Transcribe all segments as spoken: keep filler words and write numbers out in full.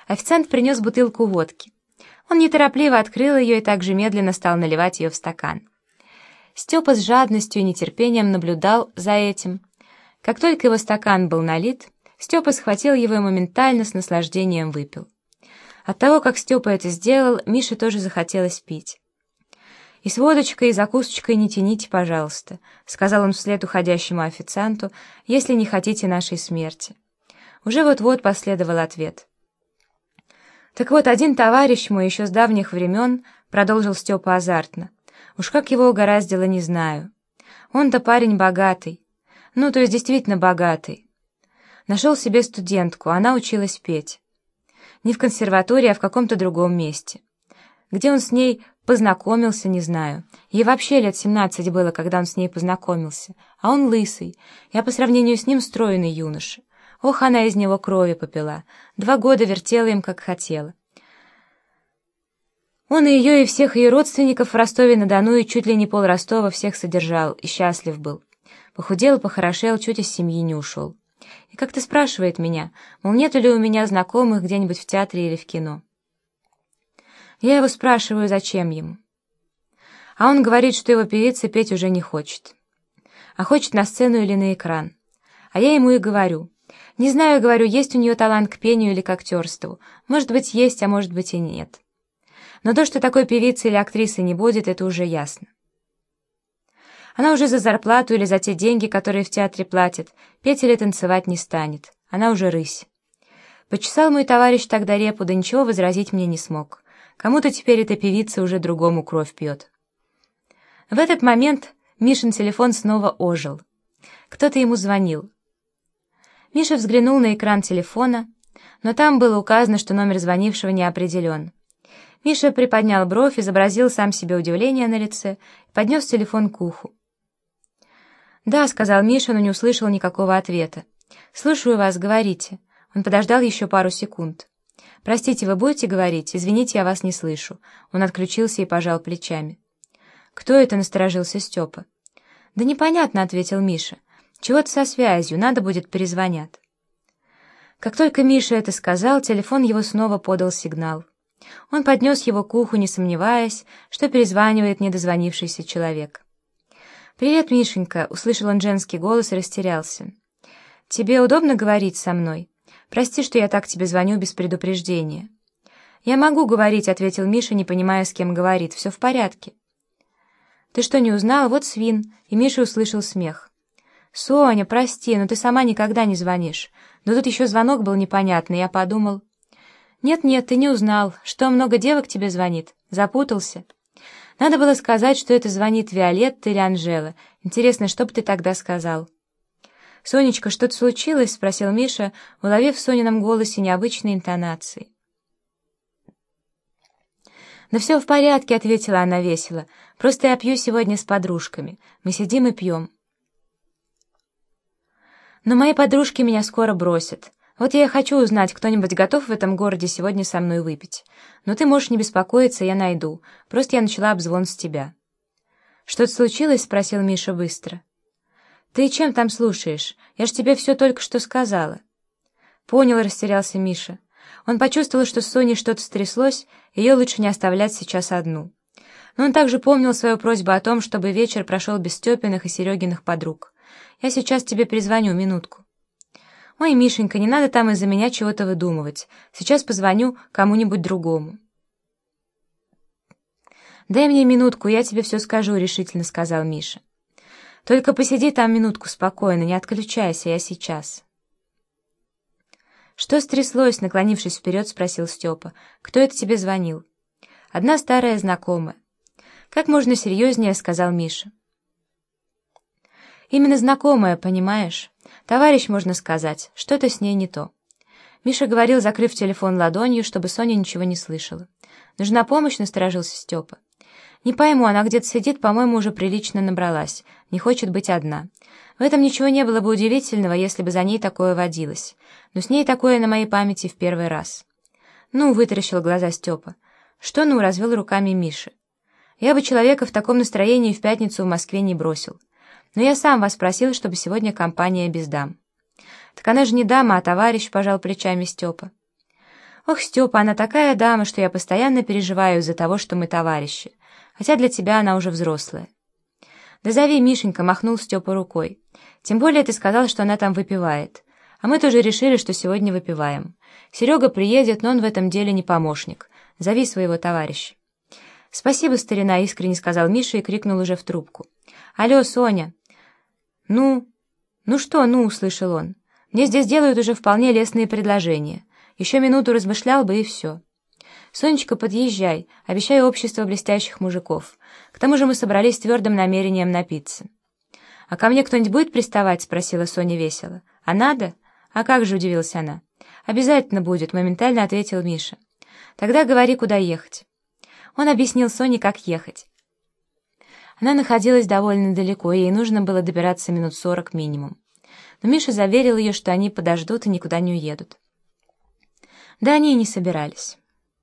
Официант принес бутылку водки. Он неторопливо открыл ее и также медленно стал наливать ее в стакан. Степа с жадностью и нетерпением наблюдал за этим. Как только его стакан был налит, Степа схватил его и моментально с наслаждением выпил. От того, как Степа это сделал, Мише тоже захотелось пить. «И с водочкой, и закусочкой не тяните, пожалуйста», — сказал он вслед уходящему официанту, «если не хотите нашей смерти». Уже вот-вот последовал ответ. «Так вот, один товарищ мой еще с давних времен», — продолжил Степа азартно, «уж как его угораздило, не знаю. Он-то парень богатый, ну, то есть действительно богатый. Нашел себе студентку, она училась петь. Не в консерватории, а в каком-то другом месте. Где он с ней познакомился, не знаю. Ей вообще лет семнадцать было, когда он с ней познакомился. А он лысый. Я по сравнению с ним стройный юноша. Ох, она из него крови попила. Два года вертела им, как хотела. Он и ее, и всех ее родственников в Ростове-на-Дону и чуть ли не пол Ростова всех содержал, и счастлив был. Похудел, похорошел, чуть из семьи не ушел. И как-то спрашивает меня, мол, нету ли у меня знакомых где-нибудь в театре или в кино. Я его спрашиваю, зачем ему. А он говорит, что его певица петь уже не хочет. А хочет на сцену или на экран. А я ему и говорю. Не знаю, говорю, есть у нее талант к пению или к актерству. Может быть, есть, а может быть и нет. Но то, что такой певицы или актрисы не будет, это уже ясно. Она уже за зарплату или за те деньги, которые в театре платят, петь или танцевать не станет. Она уже рысь. Почесал мой товарищ тогда репу, да ничего возразить мне не смог. Кому-то теперь эта певица уже другому кровь пьет. В этот момент Мишин телефон снова ожил. Кто-то ему звонил. Миша взглянул на экран телефона, но там было указано, что номер звонившего не определен. Миша приподнял бровь, изобразил сам себе удивление на лице и поднес телефон к уху. «Да», — сказал Миша, но не услышал никакого ответа. «Слушаю вас, говорите». Он подождал еще пару секунд. «Простите, вы будете говорить? Извините, я вас не слышу». Он отключился и пожал плечами. «Кто это?» — насторожился Степа. «Да непонятно», — ответил Миша. «Чего-то со связью, надо будет, перезвонят». Как только Миша это сказал, телефон его снова подал сигнал. Он поднес его к уху, не сомневаясь, что перезванивает недозвонившийся человек. «Привет, Мишенька», — услышал он женский голос и растерялся. «Тебе удобно говорить со мной? Прости, что я так тебе звоню без предупреждения». «Я могу говорить», — ответил Миша, не понимая, с кем говорит. «Все в порядке». «Ты что, не узнал? Вот свин». И Миша услышал смех. «Соня, прости, но ты сама никогда не звонишь. Но тут еще звонок был непонятный, я подумал...» «Нет-нет, ты не узнал. Что, много девок тебе звонит? Запутался?» «Надо было сказать, что это звонит Виолетта или Анжела. Интересно, что бы ты тогда сказал?» «Сонечка, что-то случилось?» — спросил Миша, уловив в Сонином голосе необычные интонации. «Да все в порядке», — ответила она весело. «Просто я пью сегодня с подружками. Мы сидим и пьем». «Но мои подружки меня скоро бросят. Вот я и хочу узнать, кто-нибудь готов в этом городе сегодня со мной выпить. Но ты можешь не беспокоиться, я найду. Просто я начала обзвон с тебя». «Что-то случилось?» — спросил Миша быстро. «Ты чем там слушаешь? Я ж тебе все только что сказала». «Понял», — растерялся Миша. Он почувствовал, что с Соней что-то стряслось, ее лучше не оставлять сейчас одну. Но он также помнил свою просьбу о том, чтобы вечер прошел без Степиных и Серегиных подруг. «Я сейчас тебе перезвоню, минутку». «Ой, Мишенька, не надо там из-за меня чего-то выдумывать. Сейчас позвоню кому-нибудь другому». «Дай мне минутку, я тебе все скажу», — решительно сказал Миша. «Только посиди там минутку спокойно, не отключайся, я сейчас». «Что стряслось?» — наклонившись вперед, спросил Степа. «Кто это тебе звонил?» «Одна старая знакомая». «Как можно серьезнее», — сказал Миша. «Именно знакомая, понимаешь? Товарищ, можно сказать, что-то с ней не то». Миша говорил, закрыв телефон ладонью, чтобы Соня ничего не слышала. «Нужна помощь?» — насторожился Степа. «Не пойму, она где-то сидит, по-моему, уже прилично набралась. Не хочет быть одна. В этом ничего не было бы удивительного, если бы за ней такое водилось. Но с ней такое на моей памяти в первый раз». «Ну», — вытаращил глаза Степа. «Что ну?» — развел руками Миша. «Я бы человека в таком настроении в пятницу в Москве не бросил. Но я сам вас просил, чтобы сегодня компания без дам». «Так она же не дама, а товарищ», — пожал плечами Степа. «Ох, Степа, она такая дама, что я постоянно переживаю из-за того, что мы товарищи. Хотя для тебя она уже взрослая». «Да зови, Мишенька», — махнул Степа рукой. «Тем более ты сказал, что она там выпивает. А мы тоже решили, что сегодня выпиваем. Серега приедет, но он в этом деле не помощник. Зови своего товарища». «Спасибо, старина», — искренне сказал Миша и крикнул уже в трубку. «Алло, Соня!» «Ну?» «Ну что, ну?» — услышал он. «Мне здесь делают уже вполне лестные предложения. Еще минуту размышлял бы, и все. Сонечка, подъезжай, обещаю общество блестящих мужиков. К тому же мы собрались с твердым намерением напиться». «А ко мне кто-нибудь будет приставать?» — спросила Соня весело. «А надо? А как же?» — удивилась она. «Обязательно будет», — моментально ответил Миша. «Тогда говори, куда ехать». Он объяснил Соне, как ехать. Она находилась довольно далеко, и ей нужно было добираться минут сорок минимум. Но Миша заверил ее, что они подождут и никуда не уедут. Да они и не собирались.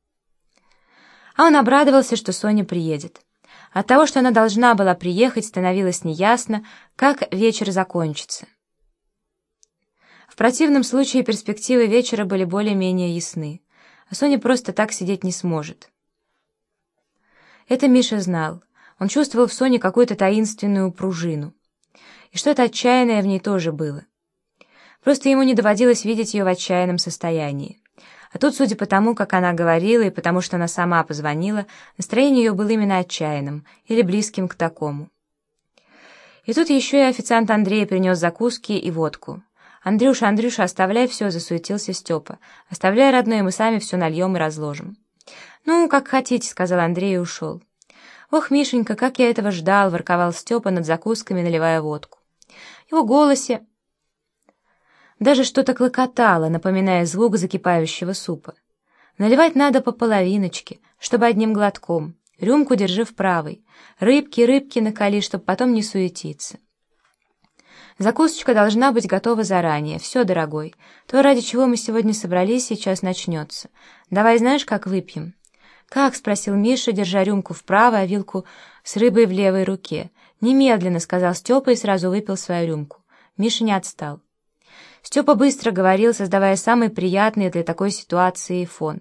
А он обрадовался, что Соня приедет. От того, что она должна была приехать, становилось неясно, как вечер закончится. В противном случае перспективы вечера были более-менее ясны, а Соня просто так сидеть не сможет. Это Миша знал. Он чувствовал в Соне какую-то таинственную пружину. И что-то отчаянное в ней тоже было. Просто ему не доводилось видеть ее в отчаянном состоянии. А тут, судя по тому, как она говорила, и потому что она сама позвонила, настроение ее было именно отчаянным, или близким к такому. И тут еще и официант Андрей принес закуски и водку. «Андрюша, Андрюша, оставляй все», — засуетился Степа. «Оставляй, родной, мы сами все нальем и разложим». «Ну, как хотите», — сказал Андрей и ушел. «Ох, Мишенька, как я этого ждал», — ворковал Степа над закусками, наливая водку. В его голосе даже что-то клокотало, напоминая звук закипающего супа. «Наливать надо по половиночке, чтобы одним глотком. Рюмку держи в правой. Рыбки, рыбки накали, чтобы потом не суетиться. Закусочка должна быть готова заранее. Все, дорогой. То, ради чего мы сегодня собрались, сейчас начнется. Давай знаешь, как выпьем?» «Как?» — спросил Миша, держа рюмку вправо, а вилку с рыбой в левой руке. «Немедленно», — сказал Степа и сразу выпил свою рюмку. Миша не отстал. Степа быстро говорил, создавая самый приятный для такой ситуации фон.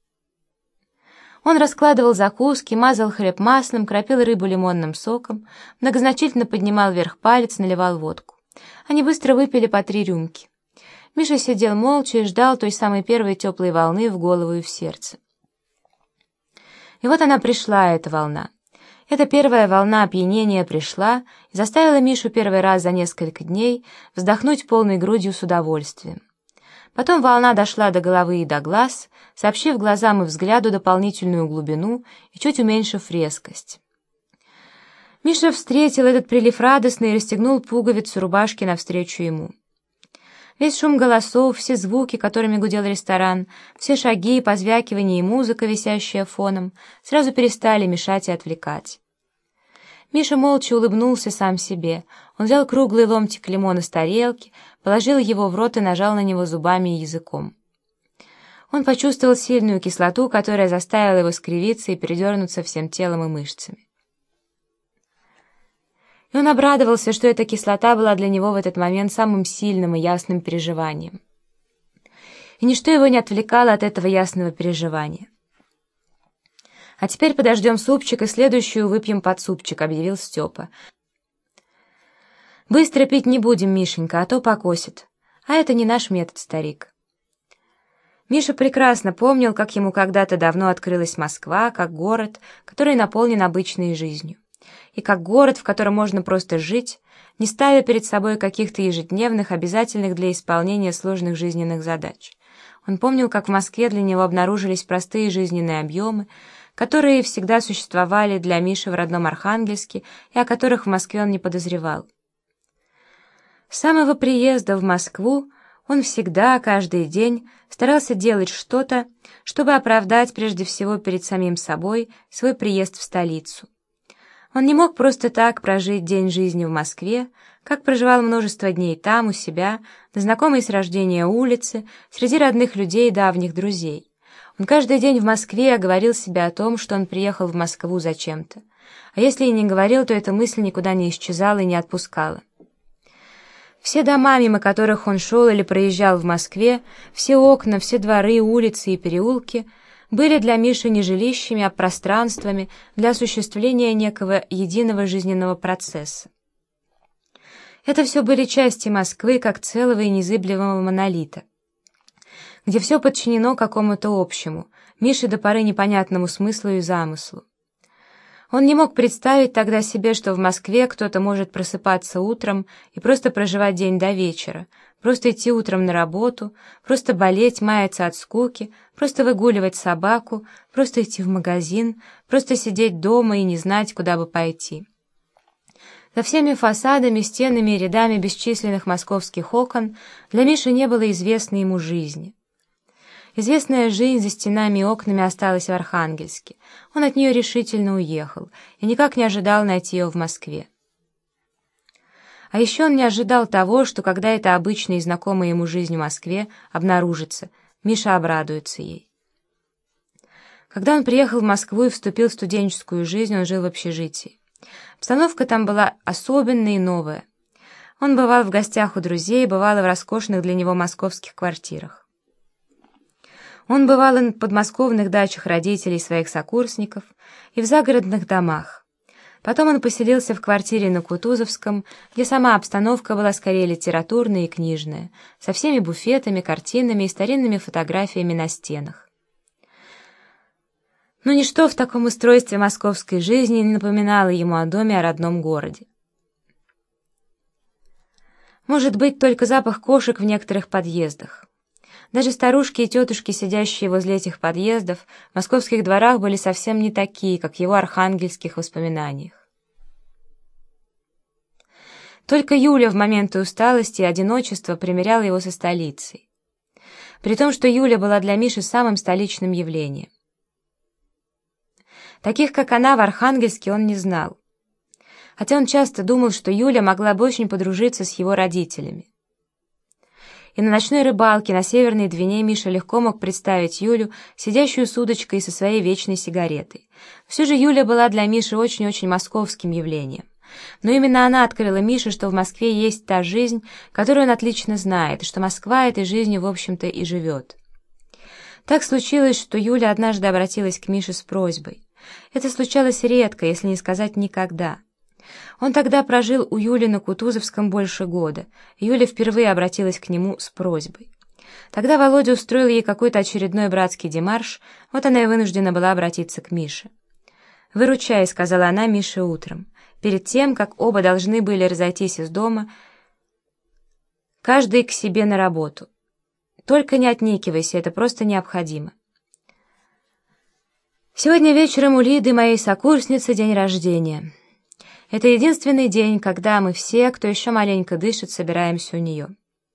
Он раскладывал закуски, мазал хлеб маслом, кропил рыбу лимонным соком, многозначительно поднимал вверх палец, наливал водку. Они быстро выпили по три рюмки. Миша сидел молча и ждал той самой первой теплой волны в голову и в сердце. И вот она пришла, эта волна. Эта первая волна опьянения пришла и заставила Мишу первый раз за несколько дней вздохнуть полной грудью с удовольствием. Потом волна дошла до головы и до глаз, сообщив глазам и взгляду дополнительную глубину и чуть уменьшив резкость. Миша встретил этот прилив радостно и расстегнул пуговицу рубашки навстречу ему. Весь шум голосов, все звуки, которыми гудел ресторан, все шаги, позвякивание и музыка, висящая фоном, сразу перестали мешать и отвлекать. Миша молча улыбнулся сам себе. Он взял круглый ломтик лимона с тарелки, положил его в рот и нажал на него зубами и языком. Он почувствовал сильную кислоту, которая заставила его скривиться и передернуться всем телом и мышцами. И он обрадовался, что эта кислота была для него в этот момент самым сильным и ясным переживанием. И ничто его не отвлекало от этого ясного переживания. «А теперь подождем супчик и следующую выпьем под супчик», — объявил Степа. «Быстро пить не будем, Мишенька, а то покосит. А это не наш метод, старик». Миша прекрасно помнил, как ему когда-то давно открылась Москва, как город, который наполнен обычной жизнью. И как город, в котором можно просто жить, не ставя перед собой каких-то ежедневных, обязательных для исполнения сложных жизненных задач. Он помнил, как в Москве для него обнаружились простые жизненные объемы, которые всегда существовали для Миши в родном Архангельске и о которых в Москве он не подозревал. С самого приезда в Москву он всегда, каждый день, старался делать что-то, чтобы оправдать прежде всего перед самим собой свой приезд в столицу. Он не мог просто так прожить день жизни в Москве, как проживал множество дней там, у себя, на знакомой с рождения улице, среди родных людей и давних друзей. Он каждый день в Москве говорил себе о том, что он приехал в Москву зачем-то. А если и не говорил, то эта мысль никуда не исчезала и не отпускала. Все дома, мимо которых он шел или проезжал в Москве, все окна, все дворы, улицы и переулки были для Миши не жилищами, а пространствами для осуществления некого единого жизненного процесса. Это все были части Москвы как целого и незыблемого монолита, где все подчинено какому-то общему, Мише до поры непонятному смыслу и замыслу. Он не мог представить тогда себе, что в Москве кто-то может просыпаться утром и просто проживать день до вечера, просто идти утром на работу, просто болеть, маяться от скуки, просто выгуливать собаку, просто идти в магазин, просто сидеть дома и не знать, куда бы пойти. За всеми фасадами, стенами и рядами бесчисленных московских окон для Миши не было известной ему жизни. Известная жизнь за стенами и окнами осталась в Архангельске. Он от нее решительно уехал и никак не ожидал найти ее в Москве. А еще он не ожидал того, что когда эта обычная и знакомая ему жизнь в Москве обнаружится, Миша обрадуется ей. Когда он приехал в Москву и вступил в студенческую жизнь, он жил в общежитии. Обстановка там была особенная и новая. Он бывал в гостях у друзей, бывал и в роскошных для него московских квартирах. Он бывал и на подмосковных дачах родителей своих сокурсников, и в загородных домах. Потом он поселился в квартире на Кутузовском, где сама обстановка была скорее литературная и книжная, со всеми буфетами, картинами и старинными фотографиями на стенах. Но ничто в таком устройстве московской жизни не напоминало ему о доме, о родном городе. Может быть, только запах кошек в некоторых подъездах. Даже старушки и тетушки, сидящие возле этих подъездов, в московских дворах были совсем не такие, как в его архангельских воспоминаниях. Только Юля в моменты усталости и одиночества примиряла его со столицей. При том, что Юля была для Миши самым столичным явлением. Таких, как она, в Архангельске он не знал. Хотя он часто думал, что Юля могла бы очень подружиться с его родителями. И на ночной рыбалке на Северной Двине Миша легко мог представить Юлю, сидящую с удочкой со своей вечной сигаретой. Все же Юля была для Миши очень-очень московским явлением. Но именно она открыла Мише, что в Москве есть та жизнь, которую он отлично знает, и что Москва этой жизнью, в общем-то, и живет. Так случилось, что Юля однажды обратилась к Мише с просьбой. Это случалось редко, если не сказать никогда. Он тогда прожил у Юли на Кутузовском больше года. Юля впервые обратилась к нему с просьбой. Тогда Володя устроил ей какой-то очередной братский демарш, вот она и вынуждена была обратиться к Мише. «Выручай», — сказала она Мише утром, перед тем, как оба должны были разойтись из дома, каждый к себе на работу. «Только не отнекивайся, это просто необходимо. Сегодня вечером у Лиды, моей сокурсницы, день рождения». Это единственный день, когда мы все, кто еще маленько дышит, собираемся у нее.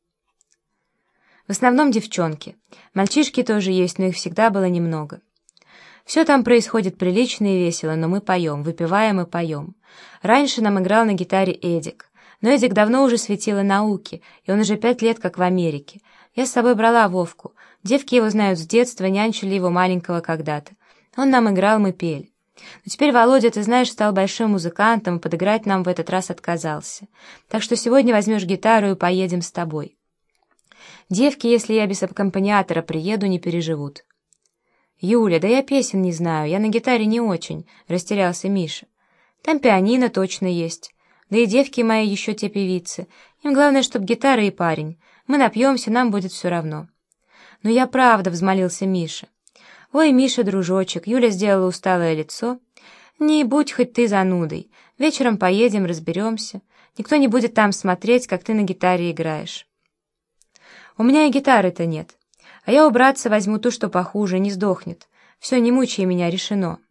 В основном девчонки. Мальчишки тоже есть, но их всегда было немного. Все там происходит прилично и весело, но мы поем, выпиваем и поем. Раньше нам играл на гитаре Эдик. Но Эдик давно уже светило науки, и он уже пять лет как в Америке. Я с собой брала Вовку. Девки его знают с детства, нянчили его маленького когда-то. Он нам играл, мы пели. Но теперь Володя, ты знаешь, стал большим музыкантом, и подыграть нам в этот раз отказался. Так что сегодня возьмешь гитару и поедем с тобой. Девки, если я без аккомпаниатора приеду, не переживут. «Юля, да я песен не знаю, я на гитаре не очень», — растерялся Миша. «Там пианино точно есть. Да и девки мои еще те певицы. Им главное, чтоб гитара и парень. Мы напьемся, нам будет все равно». «Ну я правда», — взмолился Миша. «Ой, Миша, дружочек», — Юля сделала усталое лицо. «Не будь хоть ты занудой. Вечером поедем, разберемся. Никто не будет там смотреть, как ты на гитаре играешь». «У меня и гитары-то нет. А я у братца возьму ту, что похуже, не сдохнет. Все, не мучай меня, решено».